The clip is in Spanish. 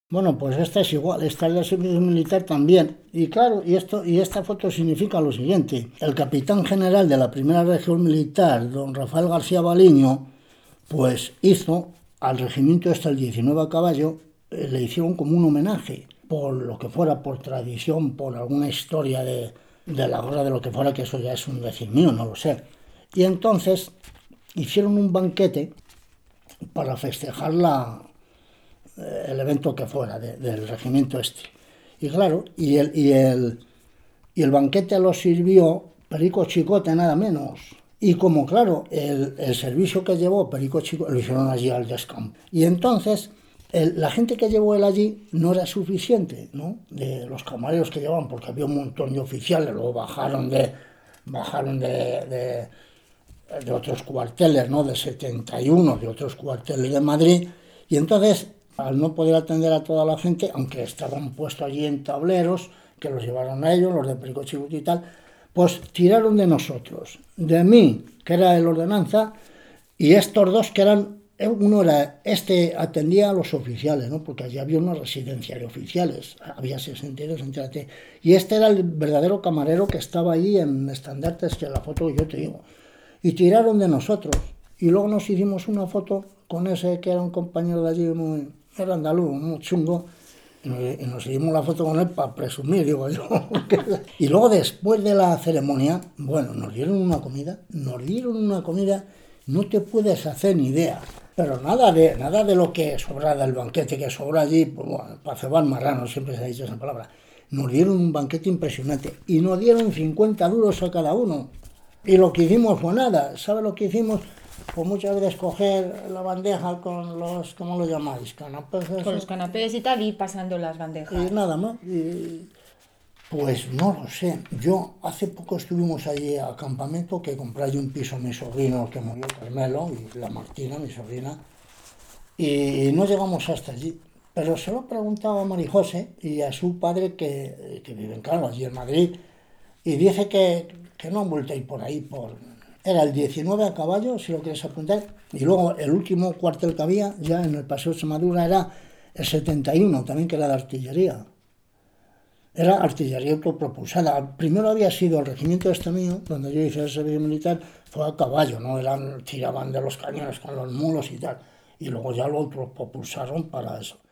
Bueno, pues esta es igual, esta es del servicio militar también. Y claro, y esta foto significa lo siguiente. El capitán general de la primera región militar, don Rafael García Baliño, pues hizo al regimiento este, el 19 a caballo, le hicieron como un homenaje, por lo que fuera, por tradición, por alguna historia de la guerra, de lo que fuera, que eso ya es un decir mío, no lo sé. Y entonces hicieron un banquete para festejar el evento que fuera del regimiento este. Y claro, y el banquete lo sirvió Perico Chicote, nada menos. Y como, claro, el servicio que llevó Perico Chicote lo hicieron allí al descampo. Y entonces, la gente que llevó él allí no era suficiente, ¿no? De los camareros que llevaban, porque había un montón de oficiales, luego bajaron de otros cuarteles, ¿no? De 71, de otros cuarteles de Madrid. Y entonces, al no poder atender a toda la gente, aunque estaban puestos allí en tableros, que los llevaron a ellos, los de Perico Chicote y tal, pues tiraron de nosotros, de mí, que era el ordenanza, y estos dos que eran, uno era, este atendía a los oficiales, ¿no? Porque allí había una residencia de oficiales, había 62, entérate, y este era el verdadero camarero que estaba ahí en estandartes, que es la foto que yo te digo, y tiraron de nosotros, y luego nos hicimos una foto con ese que era un compañero de allí, era andaluz, muy chungo, y nos dimos la foto con él para presumir, digo yo. Y luego después de la ceremonia, bueno, nos dieron una comida, no te puedes hacer ni idea. Pero nada de lo que sobra del banquete, que sobra allí, pues, bueno, para cebar marrano, siempre se ha dicho esa palabra. Nos dieron un banquete impresionante y nos dieron 50 duros a cada uno. Y lo que hicimos fue nada. ¿Sabes lo que hicimos? Pues muchas veces coger la bandeja con los, ¿cómo lo llamáis? Canapés Con los esos, canapés y tal, y pasando las y bandejas. nada más. Pues no lo sé. Yo hace poco estuvimos allí a campamento, que compré allí un piso a mi sobrino que murió, Carmelo, y la Martina, mi sobrina, y no llegamos hasta allí. Pero se lo he preguntado a Marijose y a su padre, que viven, claro, allí en Madrid, y dice que no han vuelto a ir por ahí. Era el 19 a caballo, si lo quieres apuntar, y luego el último cuartel que había, ya en el Paseo de Extremadura, era el 71, también, que era de artillería. Era artillería autopropulsada. Primero había sido el regimiento este mío, donde yo hice el servicio militar, fue a caballo, ¿no? Tiraban de los cañones con los mulos y tal. Y luego ya lo autopropulsaron para eso.